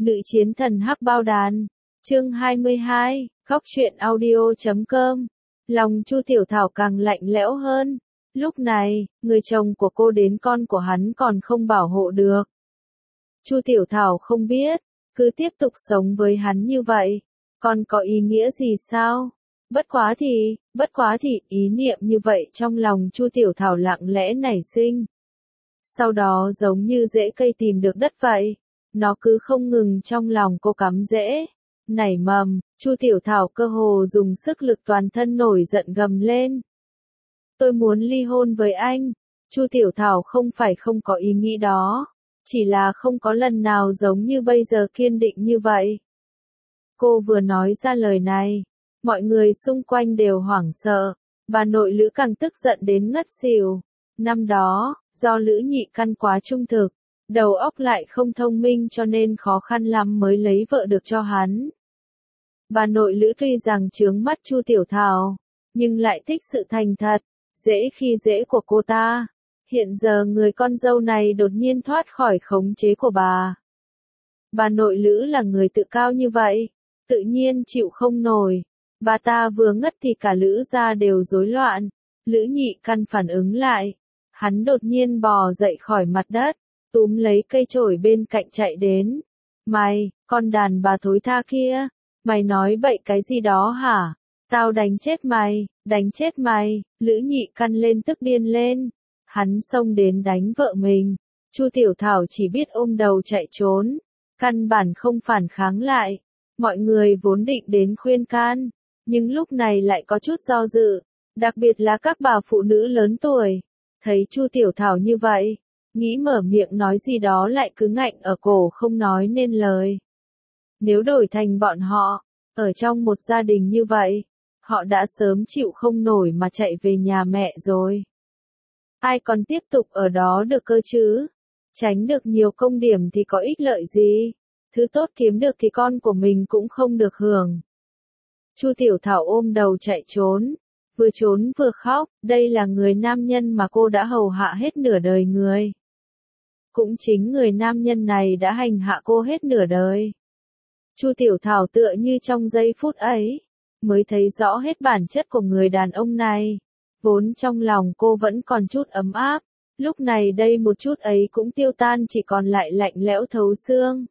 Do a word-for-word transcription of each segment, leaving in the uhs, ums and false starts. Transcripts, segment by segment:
Nữ chiến thần hắc bao đàn. Chương hai mươi hai, Góc truyện audio chấm com. Lòng Chu Tiểu Thảo càng lạnh lẽo hơn. Lúc này, người chồng của cô đến con của hắn còn không bảo hộ được. Chu Tiểu Thảo không biết, cứ tiếp tục sống với hắn như vậy, còn có ý nghĩa gì sao? Bất quá thì, bất quá thì, ý niệm như vậy trong lòng Chu Tiểu Thảo lặng lẽ nảy sinh. Sau đó giống như rễ cây tìm được đất vậy, nó cứ không ngừng trong lòng cô cắm rễ, nảy mầm. Chu Tiểu Thảo cơ hồ dùng sức lực toàn thân nổi giận gầm lên. Tôi muốn ly hôn với anh. Chu Tiểu Thảo không phải không có ý nghĩ đó, chỉ là không có lần nào giống như bây giờ kiên định như vậy. Cô vừa nói ra lời này, mọi người xung quanh đều hoảng sợ, bà nội Lữ càng tức giận đến ngất xỉu. Năm đó, do Lữ Nhị Căn quá trung thực, đầu óc lại không thông minh cho nên khó khăn lắm mới lấy vợ được cho hắn. Bà nội Lữ tuy rằng chướng mắt Chu Tiểu Thảo, nhưng lại thích sự thành thật, dễ khi dễ của cô ta. Hiện giờ người con dâu này đột nhiên thoát khỏi khống chế của bà. Bà nội Lữ là người tự cao như vậy, tự nhiên chịu không nổi. Bà ta vừa ngất thì cả Lữ gia đều rối loạn. Lữ Nhị Căn phản ứng lại, hắn đột nhiên bò dậy khỏi mặt đất, túm lấy cây chổi bên cạnh chạy đến. Mày, con đàn bà thối tha kia, mày nói bậy cái gì đó hả? Tao đánh chết mày, đánh chết mày. Lữ Nhị Căn lên tức điên lên, hắn xông đến đánh vợ mình. Chu Tiểu Thảo chỉ biết ôm đầu chạy trốn, căn bản không phản kháng lại. Mọi người vốn định đến khuyên can, nhưng lúc này lại có chút do dự, đặc biệt là các bà phụ nữ lớn tuổi. Thấy Chu Tiểu Thảo như vậy, nghĩ mở miệng nói gì đó lại cứ ngạnh ở cổ không nói nên lời. Nếu đổi thành bọn họ, ở trong một gia đình như vậy, họ đã sớm chịu không nổi mà chạy về nhà mẹ rồi. Ai còn tiếp tục ở đó được cơ chứ? Tránh được nhiều công điểm thì có ích lợi gì? Thứ tốt kiếm được thì con của mình cũng không được hưởng. Chu Tiểu Thảo ôm đầu chạy trốn, vừa trốn vừa khóc. Đây là người nam nhân mà cô đã hầu hạ hết nửa đời người. Cũng chính người nam nhân này đã hành hạ cô hết nửa đời. Chu Tiểu Thảo tựa như trong giây phút ấy, mới thấy rõ hết bản chất của người đàn ông này. Vốn trong lòng cô vẫn còn chút ấm áp, lúc này đây một chút ấy cũng tiêu tan, chỉ còn lại lạnh lẽo thấu xương.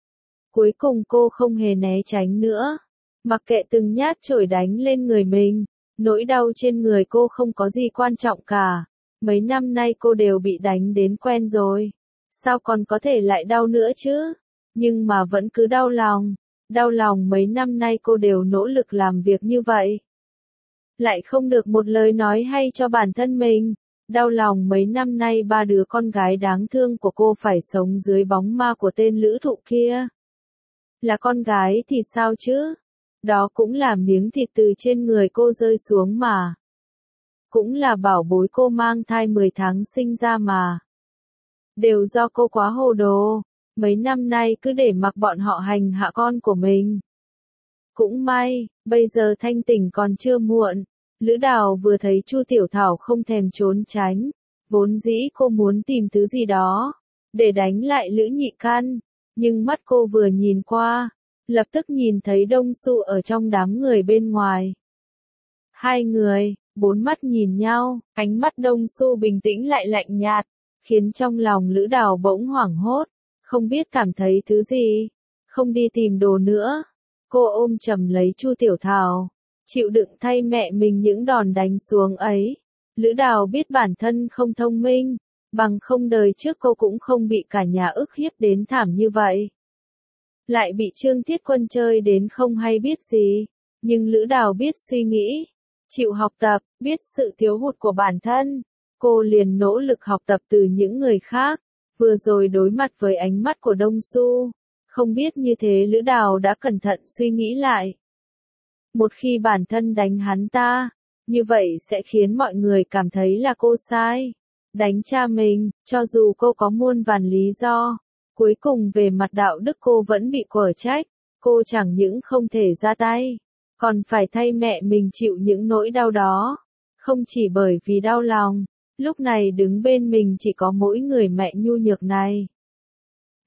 Cuối cùng cô không hề né tránh nữa, mặc kệ từng nhát chổi đánh lên người mình. Nỗi đau trên người cô không có gì quan trọng cả, mấy năm nay cô đều bị đánh đến quen rồi, sao còn có thể lại đau nữa chứ? Nhưng mà vẫn cứ đau lòng, đau lòng mấy năm nay cô đều nỗ lực làm việc như vậy, lại không được một lời nói hay cho bản thân mình. Đau lòng mấy năm nay ba đứa con gái đáng thương của cô phải sống dưới bóng ma của tên Lữ Thụ kia. Là con gái thì sao chứ? Đó cũng là miếng thịt từ trên người cô rơi xuống mà. Cũng là bảo bối cô mang thai mười tháng sinh ra mà. Đều do cô quá hồ đồ, mấy năm nay cứ để mặc bọn họ hành hạ con của mình. Cũng may, bây giờ thanh tỉnh còn chưa muộn. Lữ Đào vừa thấy Chu Tiểu Thảo không thèm trốn tránh, vốn dĩ cô muốn tìm thứ gì đó để đánh lại Lữ Nhị Căn, nhưng mắt cô vừa nhìn qua, lập tức nhìn thấy Đông Su ở trong đám người bên ngoài. Hai người, bốn mắt nhìn nhau, ánh mắt Đông Su bình tĩnh lại lạnh nhạt, khiến trong lòng Lữ Đào bỗng hoảng hốt, không biết cảm thấy thứ gì, không đi tìm đồ nữa. Cô ôm chầm lấy Chu Tiểu Thảo, chịu đựng thay mẹ mình những đòn đánh xuống ấy. Lữ Đào biết bản thân không thông minh, bằng không đời trước cô cũng không bị cả nhà ức hiếp đến thảm như vậy. Lại bị Trương Thiết Quân chơi đến không hay biết gì, nhưng Lữ Đào biết suy nghĩ, chịu học tập, biết sự thiếu hụt của bản thân. Cô liền nỗ lực học tập từ những người khác, vừa rồi đối mặt với ánh mắt của Đông Su. Không biết như thế Lữ Đào đã cẩn thận suy nghĩ lại. Một khi bản thân đánh hắn ta, như vậy sẽ khiến mọi người cảm thấy là cô sai. Đánh cha mình, cho dù cô có muôn vàn lý do, cuối cùng về mặt đạo đức cô vẫn bị quở trách. Cô chẳng những không thể ra tay, còn phải thay mẹ mình chịu những nỗi đau đó. Không chỉ bởi vì đau lòng, lúc này đứng bên mình chỉ có mỗi người mẹ nhu nhược này.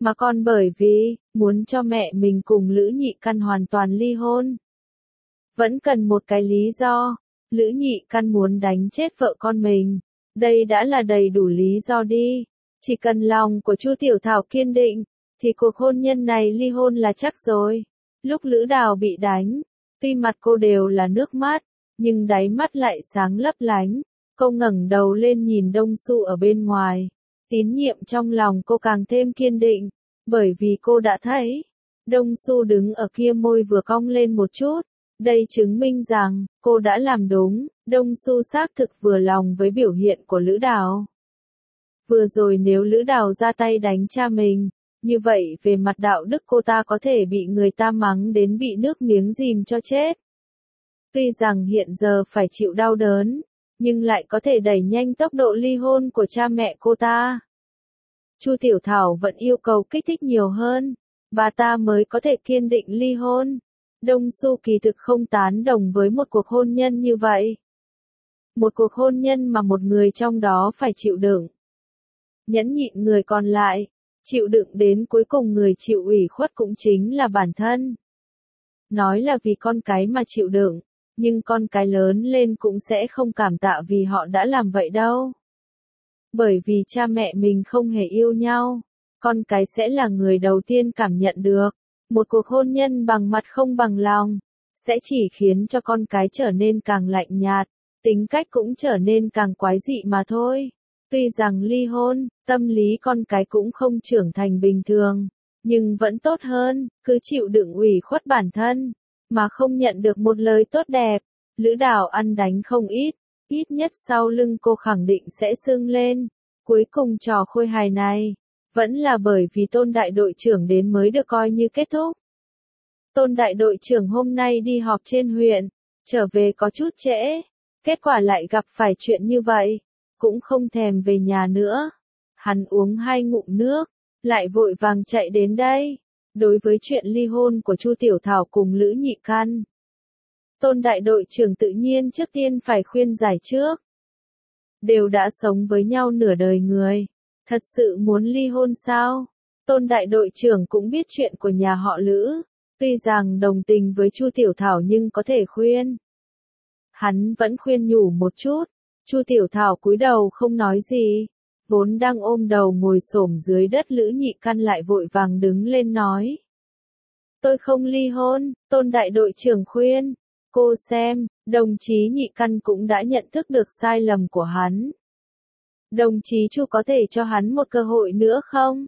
mà còn bởi vì, muốn cho mẹ mình cùng Lữ Nhị Căn hoàn toàn ly hôn. Vẫn cần một cái lý do, Lữ Nhị Căn muốn đánh chết vợ con mình, đây đã là đầy đủ lý do đi. Chỉ cần lòng của Chu Tiểu Thảo kiên định, thì cuộc hôn nhân này ly hôn là chắc rồi. Lúc Lữ Đào bị đánh, tuy mặt cô đều là nước mắt, nhưng đáy mắt lại sáng lấp lánh. Cô ngẩng đầu lên nhìn Đông Xu ở bên ngoài. Tín nhiệm trong lòng cô càng thêm kiên định, bởi vì cô đã thấy, Đông Xu đứng ở kia môi vừa cong lên một chút. Đây chứng minh rằng, cô đã làm đúng, Đông Xu xác thực vừa lòng với biểu hiện của Lữ Đào. Vừa rồi nếu Lữ Đào ra tay đánh cha mình, như vậy về mặt đạo đức cô ta có thể bị người ta mắng đến bị nước miếng dìm cho chết. Tuy rằng hiện giờ phải chịu đau đớn, nhưng lại có thể đẩy nhanh tốc độ ly hôn của cha mẹ cô ta. Chu Tiểu Thảo vẫn yêu cầu kích thích nhiều hơn, bà ta mới có thể kiên định ly hôn. Đông Xu kỳ thực không tán đồng với một cuộc hôn nhân như vậy. Một cuộc hôn nhân mà một người trong đó phải chịu đựng. Nhẫn nhịn người còn lại, chịu đựng đến cuối cùng người chịu ủy khuất cũng chính là bản thân. Nói là vì con cái mà chịu đựng, nhưng con cái lớn lên cũng sẽ không cảm tạ vì họ đã làm vậy đâu. Bởi vì cha mẹ mình không hề yêu nhau, con cái sẽ là người đầu tiên cảm nhận được. Một cuộc hôn nhân bằng mặt không bằng lòng, sẽ chỉ khiến cho con cái trở nên càng lạnh nhạt, tính cách cũng trở nên càng quái dị mà thôi. Tuy rằng ly hôn, tâm lý con cái cũng không trưởng thành bình thường, nhưng vẫn tốt hơn, cứ chịu đựng ủy khuất bản thân, mà không nhận được một lời tốt đẹp. Lữ Đào ăn đánh không ít, ít nhất sau lưng cô khẳng định sẽ sưng lên. Cuối cùng trò khôi hài này, vẫn là bởi vì Tôn đại đội trưởng đến mới được coi như kết thúc. Tôn đại đội trưởng hôm nay đi họp trên huyện, trở về có chút trễ, kết quả lại gặp phải chuyện như vậy, cũng không thèm về nhà nữa. Hắn uống hai ngụm nước, lại vội vàng chạy đến đây. Đối với chuyện ly hôn của Chu Tiểu Thảo cùng Lữ Nhị Căn, Tôn đại đội trưởng tự nhiên trước tiên phải khuyên giải trước. Đều đã sống với nhau nửa đời người, thật sự muốn ly hôn sao? Tôn đại đội trưởng cũng biết chuyện của nhà họ Lữ, tuy rằng đồng tình với Chu Tiểu Thảo nhưng có thể khuyên. Hắn vẫn khuyên nhủ một chút, Chu Tiểu Thảo cúi đầu không nói gì, vốn đang ôm đầu ngồi xổm dưới đất Lữ Nhị Căn lại vội vàng đứng lên nói. Tôi không ly hôn, Tôn đại đội trưởng khuyên. Cô xem, đồng chí Nhị Căn cũng đã nhận thức được sai lầm của hắn. Đồng chí Chu có thể cho hắn một cơ hội nữa không?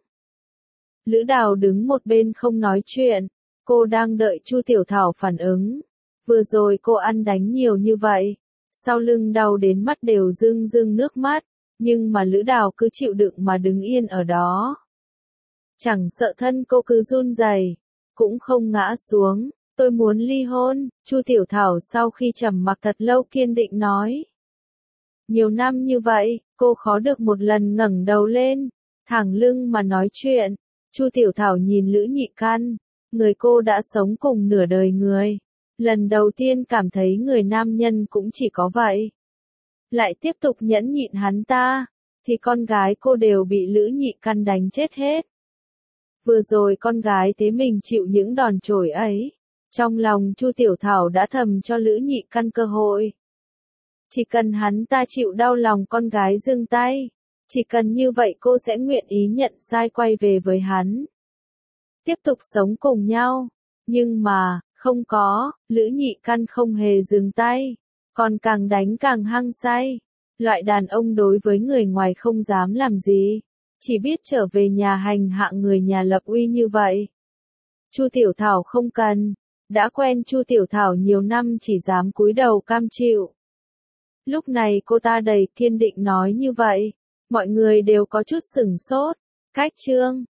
Lữ Đào đứng một bên không nói chuyện, cô đang đợi Chu Tiểu Thảo phản ứng. Vừa rồi cô ăn đánh nhiều như vậy, sau lưng đau đến mắt đều rưng rưng nước mắt, nhưng mà Lữ Đào cứ chịu đựng mà đứng yên ở đó. Chẳng sợ thân cô cứ run rẩy, cũng không ngã xuống. Tôi muốn ly hôn, Chu Tiểu Thảo sau khi trầm mặc thật lâu kiên định nói. Nhiều năm như vậy, cô khó được một lần ngẩng đầu lên, thẳng lưng mà nói chuyện. Chu Tiểu Thảo nhìn Lữ Nhị Căn, người cô đã sống cùng nửa đời người. Lần đầu tiên cảm thấy người nam nhân cũng chỉ có vậy. Lại tiếp tục nhẫn nhịn hắn ta, thì con gái cô đều bị Lữ Nhị Căn đánh chết hết. Vừa rồi con gái thấy mình chịu những đòn chổi ấy. Trong lòng Chu Tiểu Thảo đã thầm cho Lữ Nhị Căn cơ hội. Chỉ cần hắn ta chịu đau lòng con gái dừng tay, chỉ cần như vậy cô sẽ nguyện ý nhận sai quay về với hắn. Tiếp tục sống cùng nhau. Nhưng mà, không có, Lữ Nhị Căn không hề dừng tay, còn càng đánh càng hăng say. Loại đàn ông đối với người ngoài không dám làm gì, chỉ biết trở về nhà hành hạ người nhà lập uy như vậy. Chu Tiểu Thảo không cần. Đã quen Chu Tiểu Thảo nhiều năm chỉ dám cúi đầu cam chịu. Lúc này cô ta đầy kiên định nói như vậy, mọi người đều có chút sửng sốt. Cách chương